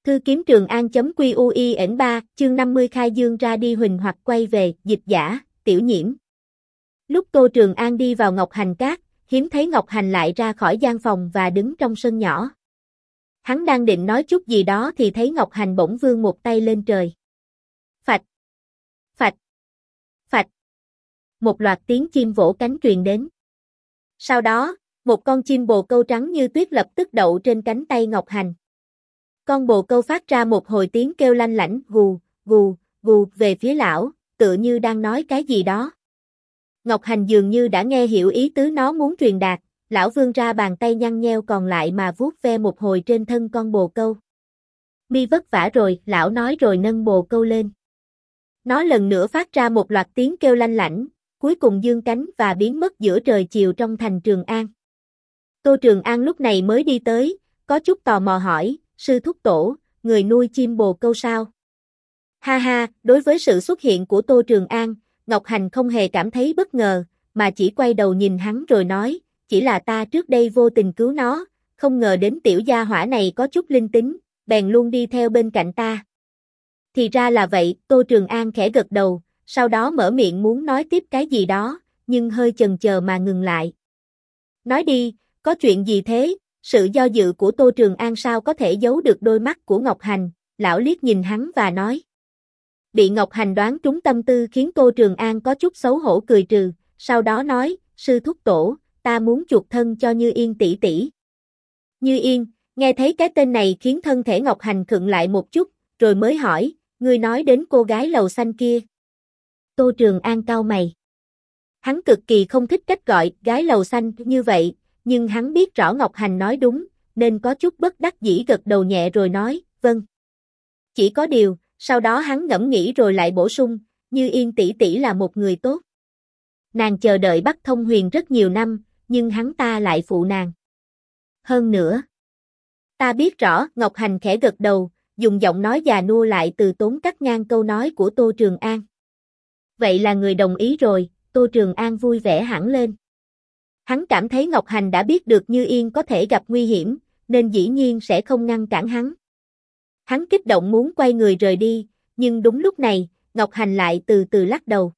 Cư kiếm Trường An.QUIN3, chương 50 khai dương ra đi huỳnh hoặc quay về, dịch giả, Tiểu Nhiễm. Lúc Tô Trường An đi vào Ngọc Hành Các, hiếm thấy Ngọc Hành lại ra khỏi gian phòng và đứng trong sân nhỏ. Hắn đang định nói chút gì đó thì thấy Ngọc Hành bỗng vươn một tay lên trời. Phạch, phạch, phạch. Một loạt tiếng chim vỗ cánh truyền đến. Sau đó, một con chim bồ câu trắng như tuyết lập tức đậu trên cánh tay Ngọc Hành. Con bồ câu phát ra một hồi tiếng kêu lanh lảnh gù, gù, gù về phía lão, tựa như đang nói cái gì đó. Ngọc Hành dường như đã nghe hiểu ý tứ nó muốn truyền đạt, lão vươn ra bàn tay nhăn nheo còn lại mà vuốt ve một hồi trên thân con bồ câu. Mi vất vả rồi, lão nói rồi nâng bồ câu lên. Nó lần nữa phát ra một loạt tiếng kêu lanh lảnh, cuối cùng dương cánh và biến mất giữa trời chiều trong thành Trường An. Tô Trường An lúc này mới đi tới, có chút tò mò hỏi, sư thúc tổ, người nuôi chim bồ câu sao? Ha ha, đối với sự xuất hiện của Tô Trường An, Ngọc Hành không hề cảm thấy bất ngờ, mà chỉ quay đầu nhìn hắn rồi nói, chỉ là ta trước đây vô tình cứu nó, không ngờ đến tiểu gia hỏa này có chút linh tính, bèn luôn đi theo bên cạnh ta. Thì ra là vậy, Tô Trường An khẽ gật đầu, sau đó mở miệng muốn nói tiếp cái gì đó, nhưng hơi chần chờ mà ngừng lại. Nói đi, có chuyện gì thế? Sự do dự của Tô Trường An sao có thể giấu được đôi mắt của Ngọc Hành, lão liếc nhìn hắn và nói. Bị Ngọc Hành đoán trúng tâm tư khiến Tô Trường An có chút xấu hổ cười trừ, sau đó nói, sư thúc tổ, ta muốn chuộc thân cho Như Yên tỷ tỷ. Như Yên, nghe thấy cái tên này khiến thân thể Ngọc Hành khựng lại một chút, rồi mới hỏi, ngươi nói đến cô gái lầu xanh kia. Tô Trường An cau mày. Hắn cực kỳ không thích cách gọi gái lầu xanh như vậy, nhưng hắn biết rõ Ngọc Hành nói đúng, nên có chút bất đắc dĩ gật đầu nhẹ rồi nói, vâng. Chỉ có điều, sau đó hắn ngẫm nghĩ rồi lại bổ sung, Như Yên tỷ tỷ là một người tốt. Nàng chờ đợi Bắc Thông Huyền rất nhiều năm, nhưng hắn ta lại phụ nàng. Hơn nữa, ta biết rõ, Ngọc Hành khẽ gật đầu, dùng giọng nói già nua lại từ tốn cắt ngang câu nói của Tô Trường An. Vậy là người đồng ý rồi, Tô Trường An vui vẻ hẳn lên. Hắn cảm thấy Ngọc Hành đã biết được Như Yên có thể gặp nguy hiểm, nên dĩ nhiên sẽ không ngăn cản hắn. Hắn kích động muốn quay người rời đi, nhưng đúng lúc này, Ngọc Hành lại từ từ lắc đầu.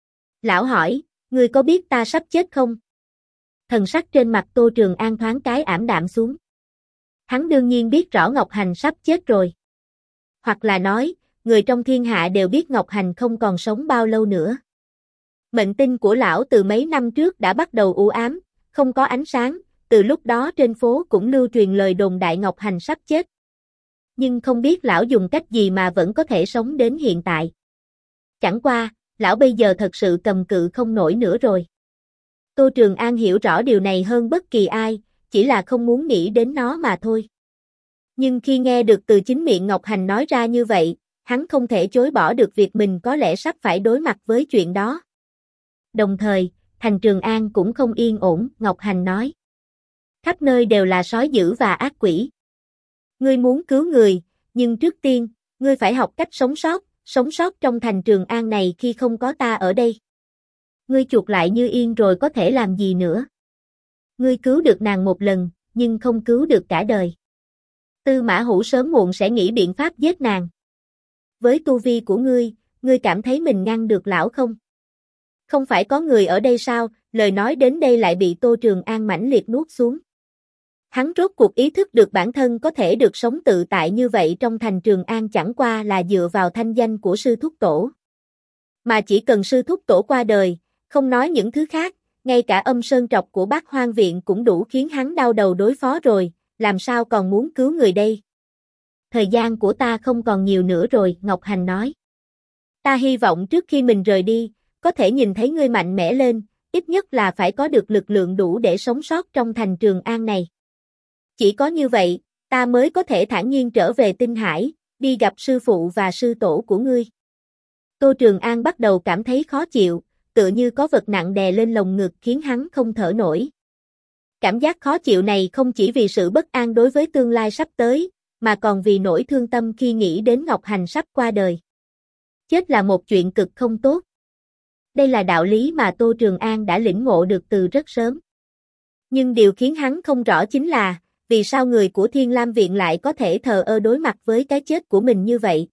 Lão hỏi, ngươi có biết ta sắp chết không? Thần sắc trên mặt Tô Trường An thoáng cái ảm đạm xuống. Hắn đương nhiên biết rõ Ngọc Hành sắp chết rồi. Hoặc là nói, người trong thiên hạ đều biết Ngọc Hành không còn sống bao lâu nữa. Mệnh tinh của lão từ mấy năm trước đã bắt đầu u ám, không có ánh sáng, từ lúc đó trên phố cũng lưu truyền lời đồn đại Ngọc Hành sắp chết. Nhưng không biết lão dùng cách gì mà vẫn có thể sống đến hiện tại. Chẳng qua, lão bây giờ thật sự cầm cự không nổi nữa rồi. Tô Trường An hiểu rõ điều này hơn bất kỳ ai, chỉ là không muốn nghĩ đến nó mà thôi. Nhưng khi nghe được từ chính miệng Ngọc Hành nói ra như vậy, hắn không thể chối bỏ được việc mình có lẽ sắp phải đối mặt với chuyện đó. Đồng thời, thành Trường An cũng không yên ổn, Ngọc Hành nói. Khắp nơi đều là sói dữ và ác quỷ. Ngươi muốn cứu người, nhưng trước tiên, ngươi phải học cách sống sót trong thành Trường An này khi không có ta ở đây. Ngươi chuộc lại Như Yên rồi có thể làm gì nữa? Ngươi cứu được nàng một lần, nhưng không cứu được cả đời. Tư Mã Hữu sớm muộn sẽ nghĩ biện pháp giết nàng. Với tu vi của ngươi cảm thấy mình ngăn được lão không? Không phải có người ở đây sao? Lời nói đến đây lại bị Tô Trường An mãnh liệt nuốt xuống. Hắn rốt cuộc ý thức được bản thân có thể được sống tự tại như vậy trong thành Trường An chẳng qua là dựa vào thanh danh của sư thúc tổ. Mà chỉ cần sư thúc tổ qua đời, không nói những thứ khác, ngay cả âm sơn trọc của Bát Hoang Viện cũng đủ khiến hắn đau đầu đối phó rồi, làm sao còn muốn cứu người đây? Thời gian của ta không còn nhiều nữa rồi, Ngọc Hành nói. Ta hy vọng trước khi mình rời đi, có thể nhìn thấy ngươi mạnh mẽ lên, ít nhất là phải có được lực lượng đủ để sống sót trong thành Trường An này. Chỉ có như vậy, ta mới có thể thản nhiên trở về Tinh Hải, đi gặp sư phụ và sư tổ của ngươi. Tô Trường An bắt đầu cảm thấy khó chịu, tựa như có vật nặng đè lên lồng ngực khiến hắn không thở nổi. Cảm giác khó chịu này không chỉ vì sự bất an đối với tương lai sắp tới, mà còn vì nỗi thương tâm khi nghĩ đến Ngọc Hành sắp qua đời. Chết là một chuyện cực không tốt. Đây là đạo lý mà Tô Trường An đã lĩnh ngộ được từ rất sớm. Nhưng điều khiến hắn không rõ chính là, vì sao người của Thiên Lam Viện lại có thể thờ ơ đối mặt với cái chết của mình như vậy?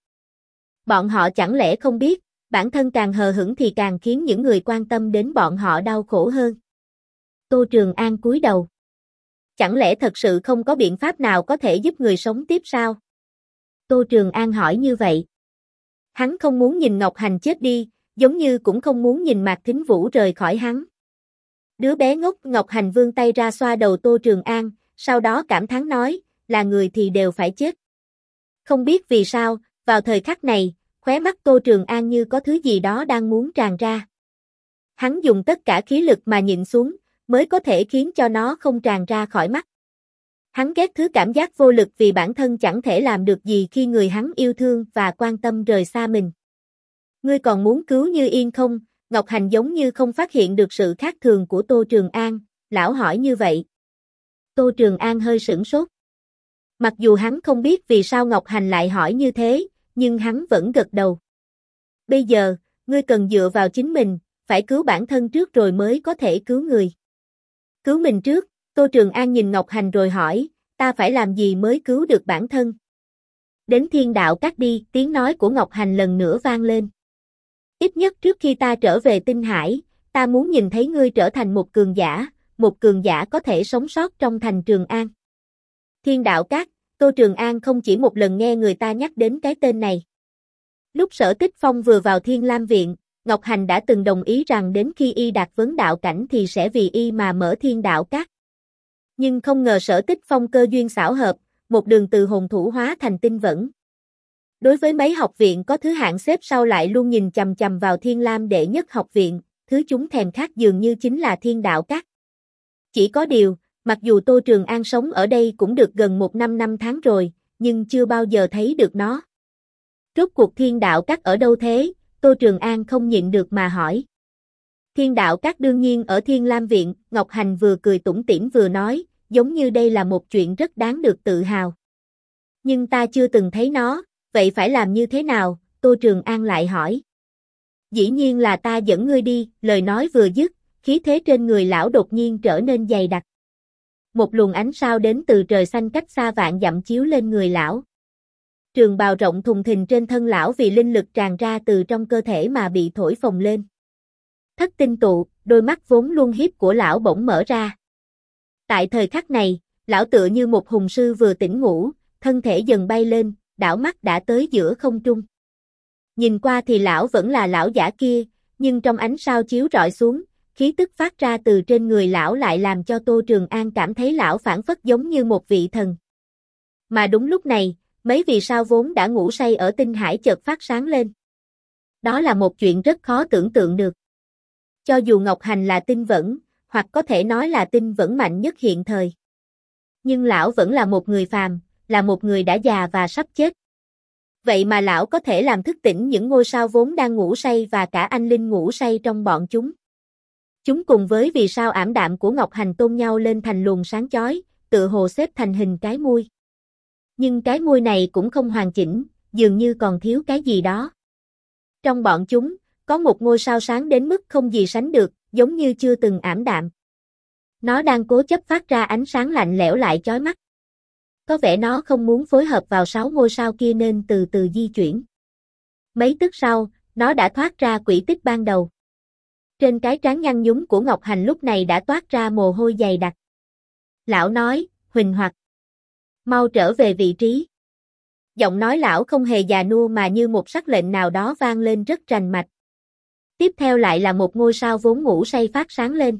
Bọn họ chẳng lẽ không biết, bản thân càng hờ hững thì càng khiến những người quan tâm đến bọn họ đau khổ hơn. Tô Trường An cúi đầu. Chẳng lẽ thật sự không có biện pháp nào có thể giúp người sống tiếp sao? Tô Trường An hỏi như vậy. Hắn không muốn nhìn Ngọc Hành chết đi, giống như cũng không muốn nhìn Mạc Thính Vũ rời khỏi hắn. Đứa bé ngốc. Ngọc Hành vươn tay ra xoa đầu Tô Trường An, sau đó cảm thán nói, là người thì đều phải chết. Không biết vì sao, vào thời khắc này, khóe mắt Tô Trường An như có thứ gì đó đang muốn tràn ra. Hắn dùng tất cả khí lực mà nhịn xuống, mới có thể khiến cho nó không tràn ra khỏi mắt. Hắn ghét thứ cảm giác vô lực vì bản thân chẳng thể làm được gì khi người hắn yêu thương và quan tâm rời xa mình. Ngươi còn muốn cứu Như Yên không? Ngọc Hành giống như không phát hiện được sự khác thường của Tô Trường An, lão hỏi như vậy. Tô Trường An hơi sửng sốt. Mặc dù hắn không biết vì sao Ngọc Hành lại hỏi như thế, nhưng hắn vẫn gật đầu. Bây giờ, ngươi cần dựa vào chính mình, phải cứu bản thân trước rồi mới có thể cứu người. Cứu mình trước, Tô Trường An nhìn Ngọc Hành rồi hỏi, ta phải làm gì mới cứu được bản thân? Đến Thiên Đạo Các đi, tiếng nói của Ngọc Hành lần nữa vang lên. Ít nhất trước khi ta trở về Tinh Hải, ta muốn nhìn thấy ngươi trở thành một cường giả có thể sống sót trong thành Trường An. Thiên Đạo Các, Tô Trường An không chỉ một lần nghe người ta nhắc đến cái tên này. Lúc Sở Tích Phong vừa vào Thiên Lam Viện, Ngọc Hành đã từng đồng ý rằng đến khi y đạt vấn đạo cảnh thì sẽ vì y mà mở Thiên Đạo Các. Nhưng không ngờ Sở Tích Phong cơ duyên xảo hợp, một đường từ hồn thủ hóa thành tinh vẫn. Đối với mấy học viện có thứ hạng xếp sau lại luôn nhìn chằm chằm vào Thiên Lam đệ nhất học viện, thứ chúng thèm khát dường như chính là Thiên Đạo Các. Chỉ có điều, mặc dù Tô Trường An sống ở đây cũng được gần 1 năm tháng rồi, nhưng chưa bao giờ thấy được nó. Rốt cuộc Thiên Đạo Các ở đâu thế? Tô Trường An không nhịn được mà hỏi. Thiên Đạo Các đương nhiên ở Thiên Lam Viện, Ngọc Hành vừa cười tủm tỉm vừa nói, giống như đây là một chuyện rất đáng được tự hào. Nhưng ta chưa từng thấy nó, vậy phải làm như thế nào? Tô Trường An lại hỏi. Dĩ nhiên là ta dẫn ngươi đi, lời nói vừa dứt, khí thế trên người lão đột nhiên trở nên dày đặc. Một luồng ánh sao đến từ trời xanh cách xa vạn dặm chiếu lên người lão. Trường bào rộng thùng thình trên thân lão vì linh lực tràn ra từ trong cơ thể mà bị thổi phồng lên. Thất tinh tụ, đôi mắt vốn luôn hiếp của lão bỗng mở ra. Tại thời khắc này, lão tựa như một hùng sư vừa tỉnh ngủ, thân thể dần bay lên, đảo mắt đã tới giữa không trung. Nhìn qua thì lão vẫn là lão giả kia, nhưng trong ánh sao chiếu rọi xuống, khí tức phát ra từ trên người lão lại làm cho Tô Trường An cảm thấy lão phảng phất giống như một vị thần. Mà đúng lúc này, mấy vì sao vốn đã ngủ say ở Tinh Hải chợt phát sáng lên. Đó là một chuyện rất khó tưởng tượng được. Cho dù Ngọc Hành là tinh vẫn, hoặc có thể nói là tinh vẫn mạnh nhất hiện thời. Nhưng lão vẫn là một người phàm, là một người đã già và sắp chết. Vậy mà lão có thể làm thức tỉnh những ngôi sao vốn đang ngủ say và cả anh linh ngủ say trong bọn chúng. Chúng cùng với vì sao ảm đạm của Ngọc Hành tôn nhau lên thành luồng sáng chói, tựa hồ xếp thành hình cái môi. Nhưng cái môi này cũng không hoàn chỉnh, dường như còn thiếu cái gì đó. Trong bọn chúng, có một ngôi sao sáng đến mức không gì sánh được, giống như chưa từng ảm đạm. Nó đang cố chấp phát ra ánh sáng lạnh lẽo lại chói mắt. Có vẻ nó không muốn phối hợp vào 6 ngôi sao kia nên từ từ di chuyển. Mấy tức sau, nó đã thoát ra quỹ tích ban đầu. Trên cái trán nhăn nhúm của Ngọc Hành lúc này đã toát ra mồ hôi dày đặc. Lão nói, Huỳnh Hoặc, mau trở về vị trí. Giọng nói lão không hề già nua mà như một sắc lệnh nào đó vang lên rất rành mạch. Tiếp theo lại là một ngôi sao vốn ngủ say phát sáng lên.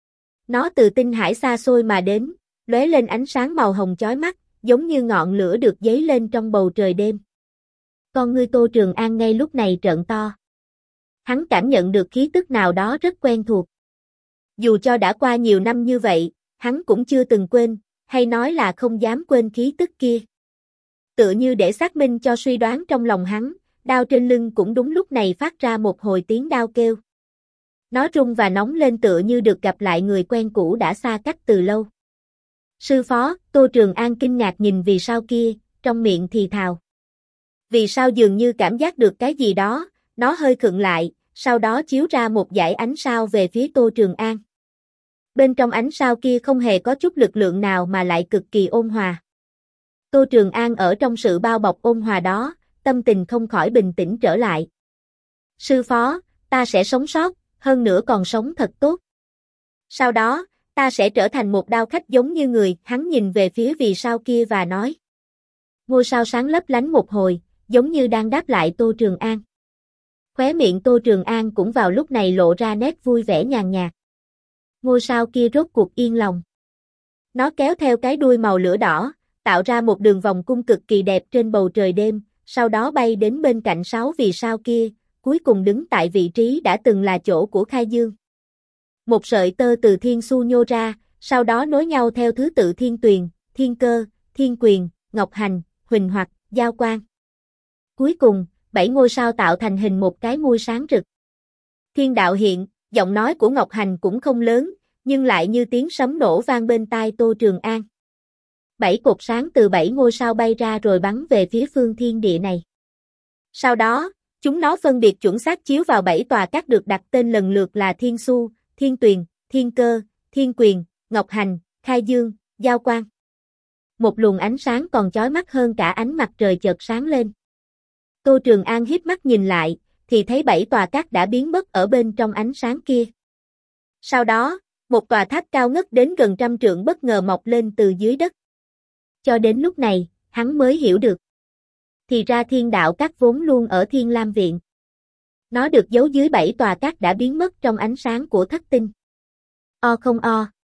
Nó từ Tinh Hải xa xôi mà đến, lóe lên ánh sáng màu hồng chói mắt, giống như ngọn lửa được dấy lên trong bầu trời đêm. Con ngươi Tô Trường An ngay lúc này trợn to. Hắn cảm nhận được khí tức nào đó rất quen thuộc. Dù cho đã qua nhiều năm như vậy, hắn cũng chưa từng quên, hay nói là không dám quên khí tức kia. Tựa như để xác minh cho suy đoán trong lòng hắn, đao trên lưng cũng đúng lúc này phát ra một hồi tiếng đao kêu. Nó rung và nóng lên tựa như được gặp lại người quen cũ đã xa cách từ lâu. Sư phó, Tô Trường An kinh ngạc nhìn vì sao kia, trong miệng thì thào. Vì sao dường như cảm giác được cái gì đó, nó hơi khựng lại, sau đó chiếu ra một dải ánh sao về phía Tô Trường An. Bên trong ánh sao kia không hề có chút lực lượng nào mà lại cực kỳ ôn hòa. Tô Trường An ở trong sự bao bọc ôn hòa đó, tâm tình không khỏi bình tĩnh trở lại. Sư phó, ta sẽ sống sót, hơn nữa còn sống thật tốt. Sau đó, ta sẽ trở thành một đao khách giống như người, hắn nhìn về phía vì sao kia và nói. Ngôi sao sáng lấp lánh một hồi, giống như đang đáp lại Tô Trường An. Khóe miệng Tô Trường An cũng vào lúc này lộ ra nét vui vẻ nhàn nhạt. Ngôi sao kia rốt cuộc yên lòng. Nó kéo theo cái đuôi màu lửa đỏ, tạo ra một đường vòng cung cực kỳ đẹp trên bầu trời đêm, sau đó bay đến bên cạnh 6 vì sao kia, cuối cùng đứng tại vị trí đã từng là chỗ của Khai Dương. Một sợi tơ từ thiên su nhô ra, sau đó nối nhau theo thứ tự Thiên Tuyền, Thiên Cơ, Thiên Quyền, Ngọc Hành, Huỳnh Hoặc, Giao Quang. Cuối cùng, 7 ngôi sao tạo thành hình một cái ngôi sáng rực. Thiên đạo hiện, giọng nói của Ngọc Hành cũng không lớn, nhưng lại như tiếng sấm nổ vang bên tai Tô Trường An. 7 cột sáng từ 7 ngôi sao bay ra rồi bắn về phía phương thiên địa này. Sau đó, chúng nó phân biệt chuẩn xác chiếu vào 7 tòa các được đặt tên lần lượt là Thiên Su, Thiên Tuyền, Thiên Cơ, Thiên Quyền, Ngọc Hành, Khai Dương, Giao Quang. Một luồng ánh sáng còn chói mắt hơn cả ánh mặt trời chợt sáng lên. Tô Trường An híp mắt nhìn lại, thì thấy 7 tòa các đã biến mất ở bên trong ánh sáng kia. Sau đó, một tòa tháp cao ngất đến gần 100 trượng bất ngờ mọc lên từ dưới đất. Cho đến lúc này, hắn mới hiểu được. Thì ra thiên đạo các vốn luôn ở Thiên Lam Viện. Nó được giấu dưới 7 tòa các đã biến mất trong ánh sáng của thất tinh. O không o.